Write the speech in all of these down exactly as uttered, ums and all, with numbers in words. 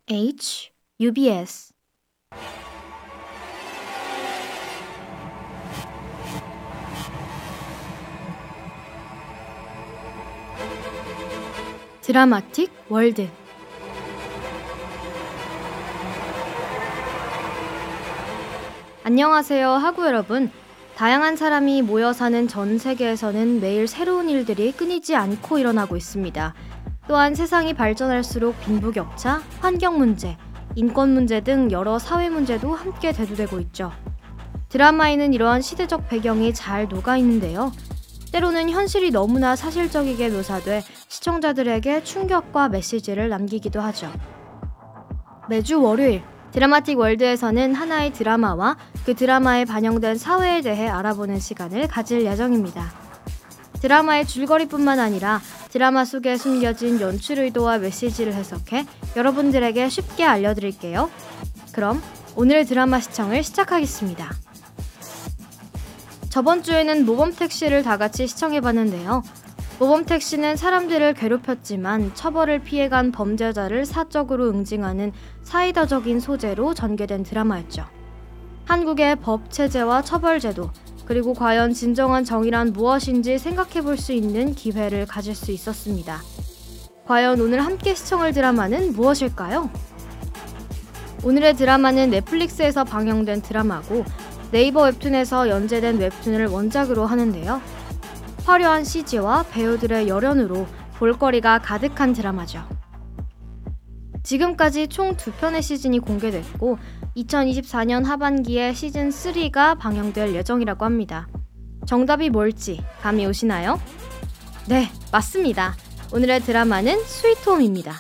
H, 유비에스 드라마틱 월드. 안녕하세요, 하구 여러분. 다양한 사람이 모여 사는 전 세계에서는 매일 새로운 일들이 끊이지 않고 일어나고 있습니다. 또한 세상이 발전할수록 빈부격차, 환경 문제, 인권 문제 등 여러 사회 문제도 함께 대두되고 있죠. 드라마에는 이러한 시대적 배경이 잘 녹아 있는데요. 때로는 현실이 너무나 사실적이게 묘사돼 시청자들에게 충격과 메시지를 남기기도 하죠. 매주 월요일 드라마틱 월드에서는 하나의 드라마와 그 드라마에 반영된 사회에 대해 알아보는 시간을 가질 예정입니다. 드라마의 줄거리뿐만 아니라 드라마 속에 숨겨진 연출 의도와 메시지를 해석해 여러분들에게 쉽게 알려드릴게요. 그럼 오늘 드라마 시청을 시작하겠습니다. 저번 주에는 모범택시를 다 같이 시청해봤는데요. 모범택시는 사람들을 괴롭혔지만 처벌을 피해간 범죄자를 사적으로 응징하는 사이다적인 소재로 전개된 드라마였죠. 한국의 법 체제와 처벌 제도, 그리고 과연 진정한 정의란 무엇인지 생각해볼 수 있는 기회를 가질 수 있었습니다. 과연 오늘 함께 시청할 드라마는 무엇일까요? 오늘의 드라마는 넷플릭스에서 방영된 드라마고 네이버 웹툰에서 연재된 웹툰을 원작으로 하는데요. 화려한 씨지와 배우들의 열연으로 볼거리가 가득한 드라마죠. 지금까지 총 두 편의 시즌이 공개됐고 이천이십사 년 하반기에 시즌 삼가 방영될 예정이라고 합니다. 정답이 뭘지 감이 오시나요? 네, 맞습니다. 오늘의 드라마는 스위트홈입니다.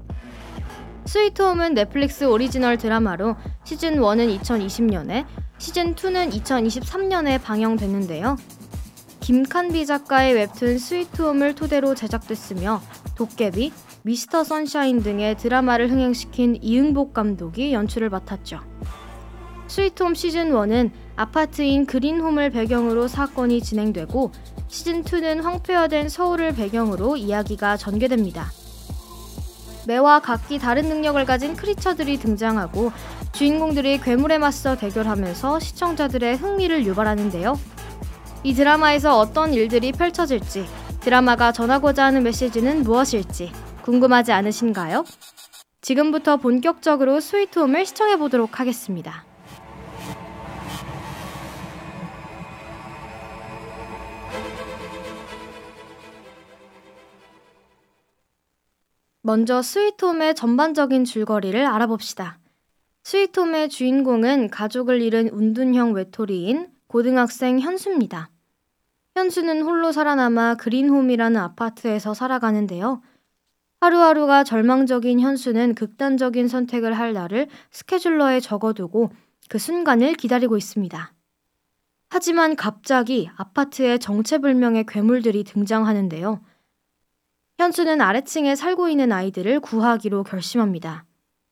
스위트홈은 넷플릭스 오리지널 드라마로 시즌 일은 이천이십 년에, 시즌 이는 이천이십삼 년에 방영됐는데요. 김칸비 작가의 웹툰 스위트홈을 토대로 제작됐으며 도깨비, 미스터 선샤인 등의 드라마를 흥행시킨 이응복 감독이 연출을 맡았죠. 스위트홈 시즌 일은 아파트인 그린홈을 배경으로 사건이 진행되고 시즌 이는 황폐화된 서울을 배경으로 이야기가 전개됩니다. 매와 각기 다른 능력을 가진 크리처들이 등장하고 주인공들이 괴물에 맞서 대결하면서 시청자들의 흥미를 유발하는데요. 이 드라마에서 어떤 일들이 펼쳐질지, 드라마가 전하고자 하는 메시지는 무엇일지 궁금하지 않으신가요? 지금부터 본격적으로 스위트홈을 시청해보도록 하겠습니다. 먼저 스위트홈의 전반적인 줄거리를 알아봅시다. 스위트홈의 주인공은 가족을 잃은 운둔형 외톨이인 고등학생 현수입니다. 현수는 홀로 살아남아 그린홈이라는 아파트에서 살아가는데요. 하루하루가 절망적인 현수는 극단적인 선택을 할 날을 스케줄러에 적어두고 그 순간을 기다리고 있습니다. 하지만 갑자기 아파트에 정체불명의 괴물들이 등장하는데요. 현수는 아래층에 살고 있는 아이들을 구하기로 결심합니다.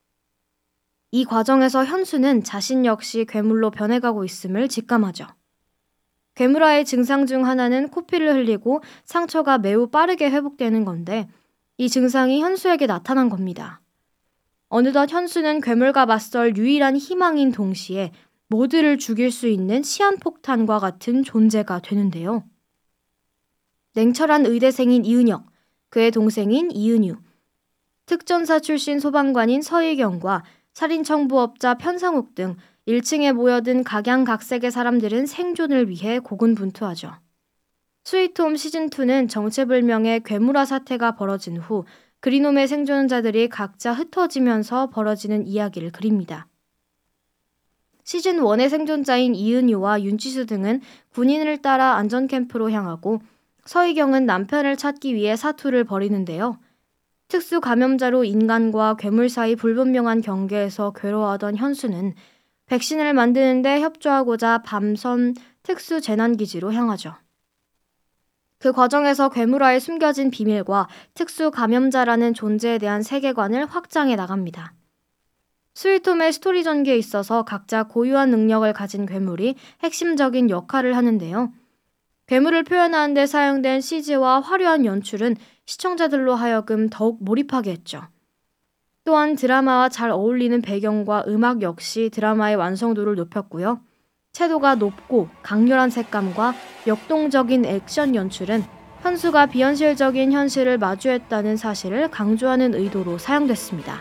이 과정에서 현수는 자신 역시 괴물로 변해가고 있음을 직감하죠. 괴물화의 증상 중 하나는 코피를 흘리고 상처가 매우 빠르게 회복되는 건데 이 증상이 현수에게 나타난 겁니다. 어느덧 현수는 괴물과 맞설 유일한 희망인 동시에 모두를 죽일 수 있는 시한폭탄과 같은 존재가 되는데요. 냉철한 의대생인 이은혁, 그의 동생인 이은유, 특전사 출신 소방관인 서희경과 살인청부업자 편상욱 등 일 층에 모여든 각양각색의 사람들은 생존을 위해 고군분투하죠. 스위트홈 시즌 이는 정체불명의 괴물화 사태가 벌어진 후 그린홈의 생존자들이 각자 흩어지면서 벌어지는 이야기를 그립니다. 시즌 일의 생존자인 이은유와 윤지수 등은 군인을 따라 안전캠프로 향하고 서희경은 남편을 찾기 위해 사투를 벌이는데요. 특수 감염자로 인간과 괴물 사이 불분명한 경계에서 괴로워하던 현수는 백신을 만드는데 협조하고자 밤섬 특수 재난기지로 향하죠. 그 과정에서 괴물화에 숨겨진 비밀과 특수 감염자라는 존재에 대한 세계관을 확장해 나갑니다. 스위트홈의 스토리 전개에 있어서 각자 고유한 능력을 가진 괴물이 핵심적인 역할을 하는데요. 괴물을 표현하는 데 사용된 씨지와 화려한 연출은 시청자들로 하여금 더욱 몰입하게 했죠. 또한 드라마와 잘 어울리는 배경과 음악 역시 드라마의 완성도를 높였고요. 채도가 높고 강렬한 색감과 역동적인 액션 연출은 현수가 비현실적인 현실을 마주했다는 사실을 강조하는 의도로 사용됐습니다.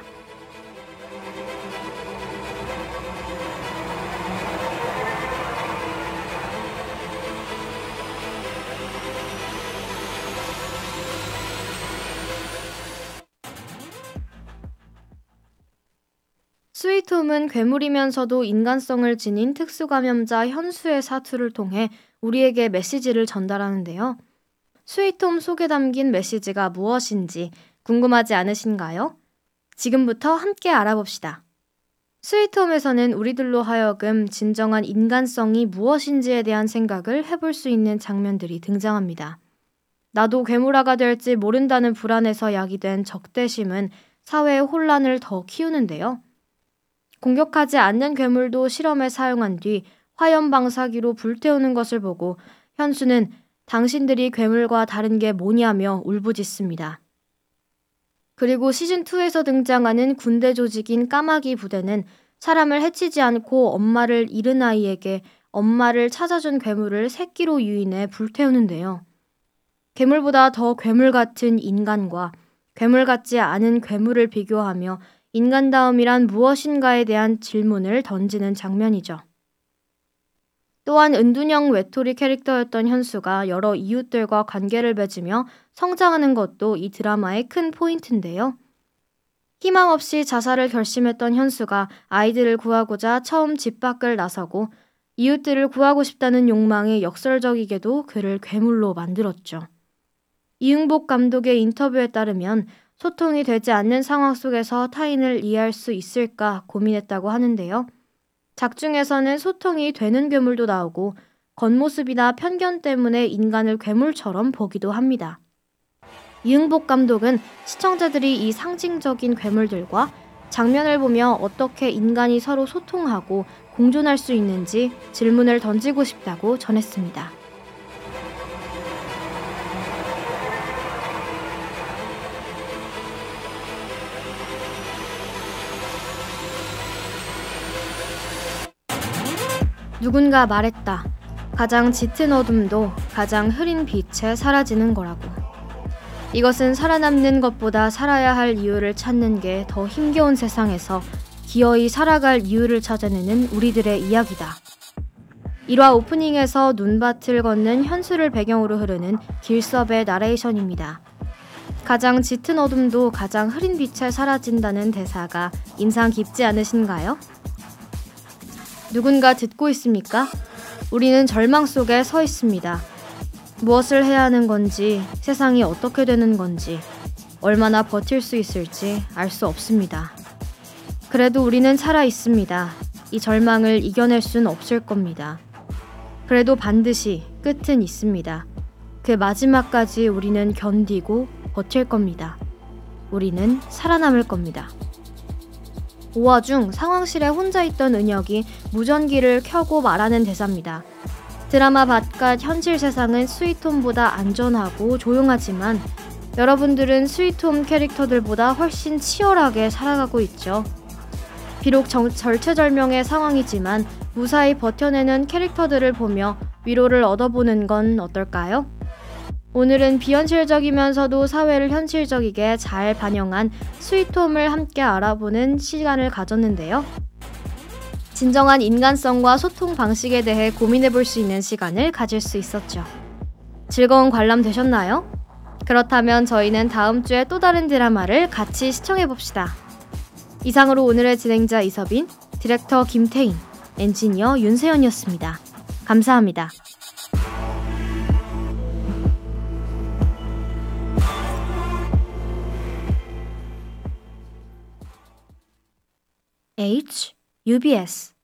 스위트홈은 괴물이면서도 인간성을 지닌 특수감염자 현수의 사투를 통해 우리에게 메시지를 전달하는데요. 스위트홈 속에 담긴 메시지가 무엇인지 궁금하지 않으신가요? 지금부터 함께 알아봅시다. 스위트홈에서는 우리들로 하여금 진정한 인간성이 무엇인지에 대한 생각을 해볼 수 있는 장면들이 등장합니다. 나도 괴물아가 될지 모른다는 불안에서 야기된 적대심은 사회의 혼란을 더 키우는데요. 공격하지 않는 괴물도 실험에 사용한 뒤 화염 방사기로 불태우는 것을 보고 현수는 당신들이 괴물과 다른 게 뭐냐며 울부짖습니다. 그리고 시즌이에서 등장하는 군대 조직인 까마귀 부대는 사람을 해치지 않고 엄마를 잃은 아이에게 엄마를 찾아준 괴물을 새끼로 유인해 불태우는데요. 괴물보다 더 괴물 같은 인간과 괴물 같지 않은 괴물을 비교하며 인간다움이란 무엇인가에 대한 질문을 던지는 장면이죠. 또한 은둔형 외톨이 캐릭터였던 현수가 여러 이웃들과 관계를 맺으며 성장하는 것도 이 드라마의 큰 포인트인데요. 희망 없이 자살을 결심했던 현수가 아이들을 구하고자 처음 집 밖을 나서고 이웃들을 구하고 싶다는 욕망이 역설적이게도 그를 괴물로 만들었죠. 이응복 감독의 인터뷰에 따르면 소통이 되지 않는 상황 속에서 타인을 이해할 수 있을까 고민했다고 하는데요. 작중에서는 소통이 되는 괴물도 나오고 겉모습이나 편견 때문에 인간을 괴물처럼 보기도 합니다. 이응복 감독은 시청자들이 이 상징적인 괴물들과 장면을 보며 어떻게 인간이 서로 소통하고 공존할 수 있는지 질문을 던지고 싶다고 전했습니다. 누군가 말했다. 가장 짙은 어둠도 가장 흐린 빛에 사라지는 거라고. 이것은 살아남는 것보다 살아야 할 이유를 찾는 게 더 힘겨운 세상에서 기어이 살아갈 이유를 찾아내는 우리들의 이야기다. 일 화 오프닝에서 눈밭을 걷는 현수를 배경으로 흐르는 길섭의 나레이션입니다. 가장 짙은 어둠도 가장 흐린 빛에 사라진다는 대사가 인상 깊지 않으신가요? 누군가 듣고 있습니까? 우리는 절망 속에 서 있습니다. 무엇을 해야 하는 건지, 세상이 어떻게 되는 건지, 얼마나 버틸 수 있을지 알 수 없습니다. 그래도 우리는 살아 있습니다. 이 절망을 이겨낼 순 없을 겁니다. 그래도 반드시 끝은 있습니다. 그 마지막까지 우리는 견디고 버틸 겁니다. 우리는 살아남을 겁니다. 오 화 중 상황실에 혼자 있던 은혁이 무전기를 켜고 말하는 대사입니다. 드라마 바깥 현실 세상은 스위트홈보다 안전하고 조용하지만 여러분들은 스위트홈 캐릭터들보다 훨씬 치열하게 살아가고 있죠. 비록 정, 절체절명의 상황이지만 무사히 버텨내는 캐릭터들을 보며 위로를 얻어보는 건 어떨까요? 오늘은 비현실적이면서도 사회를 현실적이게 잘 반영한 스위트홈을 함께 알아보는 시간을 가졌는데요. 진정한 인간성과 소통 방식에 대해 고민해볼 수 있는 시간을 가질 수 있었죠. 즐거운 관람 되셨나요? 그렇다면 저희는 다음 주에 또 다른 드라마를 같이 시청해봅시다. 이상으로 오늘의 진행자 이서빈, 디렉터 김태인, 엔지니어 윤세연이었습니다. 감사합니다. H, 유비에스